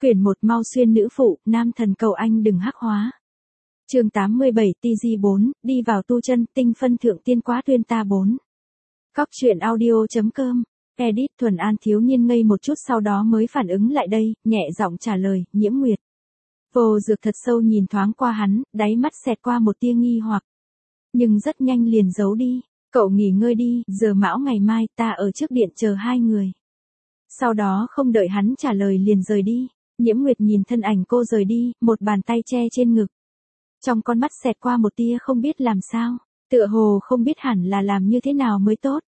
Quyển 1 Mau xuyên nữ phụ, nam thần cầu anh đừng hắc hóa. Chương 87 TG4, đi vào tu chân, tinh phân thượng tiên quá tuyên ta 4. Cóc truyện audio.com. Edit Thuần An thiếu niên ngây một chút sau đó mới phản ứng lại đây, nhẹ giọng trả lời, Nhiễm Nguyệt. Vô Dược thật sâu nhìn thoáng qua hắn, đáy mắt xẹt qua một tia nghi hoặc. Nhưng rất nhanh liền giấu đi, cậu nghỉ ngơi đi, giờ mão ngày mai ta ở trước điện chờ hai người. Sau đó không đợi hắn trả lời liền rời đi. Nhiễm Nguyệt nhìn thân ảnh cô rời đi, một bàn tay che trên ngực. Trong con mắt xẹt qua một tia không biết làm sao, tựa hồ không biết hẳn là làm như thế nào mới tốt.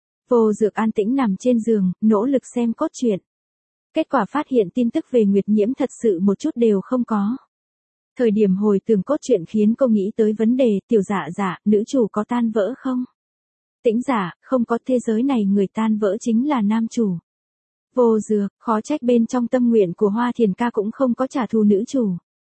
Vô Dược an tĩnh nằm trên giường, nỗ lực xem cốt truyện. Kết quả phát hiện tin tức về Nguyệt Nhiễm thật sự một chút đều không có. Thời điểm hồi tưởng cốt truyện khiến cô nghĩ tới vấn đề tiểu dạ, nữ chủ có tan vỡ không? Tĩnh giả, không có, thế giới này người tan vỡ chính là nam chủ. Vô Dược, khó trách bên trong tâm nguyện của Hoa Thiền ca cũng không có trả thù nữ chủ.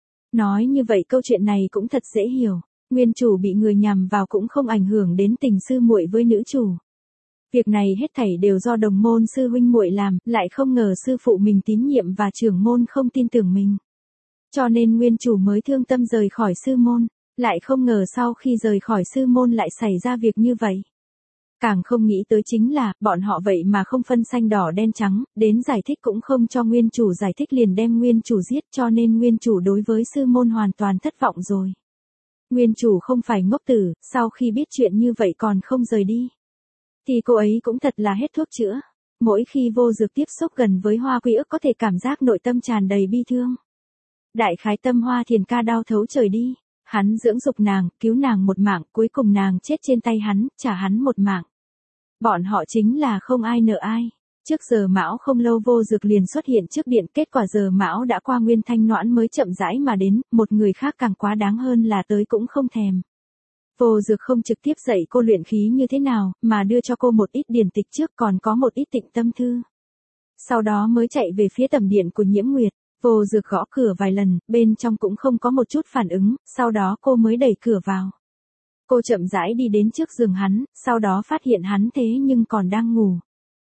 Nói như vậy câu chuyện này cũng thật dễ hiểu, nguyên chủ bị người nhằm vào cũng không ảnh hưởng đến tình sư muội với nữ chủ. Việc này hết thảy đều do đồng môn sư huynh muội làm, lại không ngờ sư phụ mình tín nhiệm và trưởng môn không tin tưởng mình. Cho nên nguyên chủ mới thương tâm rời khỏi sư môn, lại không ngờ sau khi rời khỏi sư môn lại xảy ra việc như vậy. Càng không nghĩ tới chính là, bọn họ vậy mà không phân xanh đỏ đen trắng, đến giải thích cũng không cho nguyên chủ giải thích liền đem nguyên chủ giết, cho nên nguyên chủ đối với sư môn hoàn toàn thất vọng rồi. Nguyên chủ không phải ngốc tử, sau khi biết chuyện như vậy còn không rời đi. Thì cô ấy cũng thật là hết thuốc chữa. Mỗi khi Vô Dược tiếp xúc gần với Hoa Quy Ức có thể cảm giác nội tâm tràn đầy bi thương. Đại khái tâm Hoa Thiền ca đau thấu trời đi. Hắn dưỡng dục nàng, cứu nàng một mạng, cuối cùng nàng chết trên tay hắn, trả hắn một mạng. Bọn họ chính là không ai nợ ai. Trước giờ mão không lâu Vô Dược liền xuất hiện trước điện, kết quả giờ mão đã qua Nguyên Thanh Noãn mới chậm rãi mà đến, một người khác càng quá đáng hơn là tới cũng không thèm. Vô Dược không trực tiếp dạy cô luyện khí như thế nào, mà đưa cho cô một ít điển tịch trước còn có một ít tịnh tâm thư. Sau đó mới chạy về phía tầm điện của Nhiễm Nguyệt. Vô Dược gõ cửa vài lần, bên trong cũng không có một chút phản ứng, sau đó cô mới đẩy cửa vào. Cô chậm rãi đi đến trước giường hắn, sau đó phát hiện hắn thế nhưng còn đang ngủ.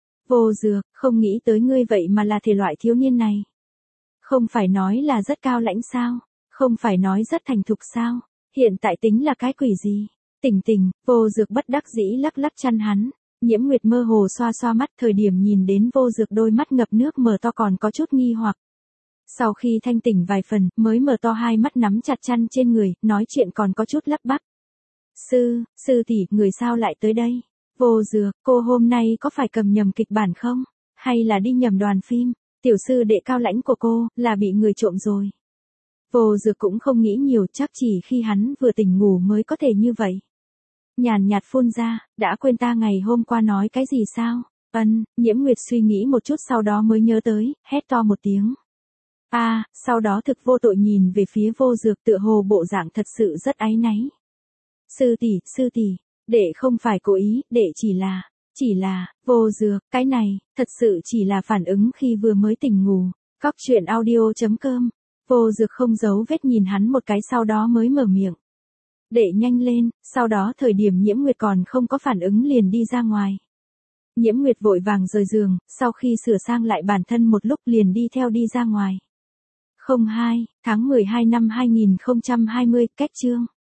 Vô Dược, không nghĩ tới ngươi vậy mà là thể loại thiếu niên này. Không phải nói là rất cao lãnh sao, không phải nói rất thành thục sao, hiện tại tính là cái quỷ gì. Tỉnh, Vô Dược bất đắc dĩ lắc lắc chăn hắn. Nhiễm Nguyệt mơ hồ xoa xoa mắt, thời điểm nhìn đến Vô Dược đôi mắt ngập nước mở to còn có chút nghi hoặc. Sau khi thanh tỉnh vài phần, mới mở to hai mắt nắm chặt chăn trên người, nói chuyện còn có chút lắp bắp. Sư tỷ, người sao lại tới đây? Vô Dược, cô hôm nay có phải cầm nhầm kịch bản không? Hay là đi nhầm đoàn phim? Tiểu sư đệ cao lãnh của cô, là bị người trộm rồi. Vô Dược cũng không nghĩ nhiều, chắc chỉ khi hắn vừa tỉnh ngủ mới có thể như vậy. Nhàn nhạt phun ra, đã quên ta ngày hôm qua nói cái gì sao? Nhiễm Nguyệt suy nghĩ một chút sau đó mới nhớ tới, hét to một tiếng. Sau đó thực vô tội nhìn về phía Vô Dược tựa hồ bộ dạng thật sự rất áy náy. Sư tỷ, đệ không phải cố ý, đệ chỉ là, Vô Dược, cái này, thật sự chỉ là phản ứng khi vừa mới tỉnh ngủ. Cóc truyện audio.com. Vô Dược không giấu vết nhìn hắn một cái sau đó mới mở miệng. Đệ nhanh lên, sau đó thời điểm Nhiễm Nguyệt còn không có phản ứng liền đi ra ngoài. Nhiễm Nguyệt vội vàng rời giường, sau khi sửa sang lại bản thân một lúc liền đi theo đi ra ngoài. 02, tháng 12 năm 2020, cách chương.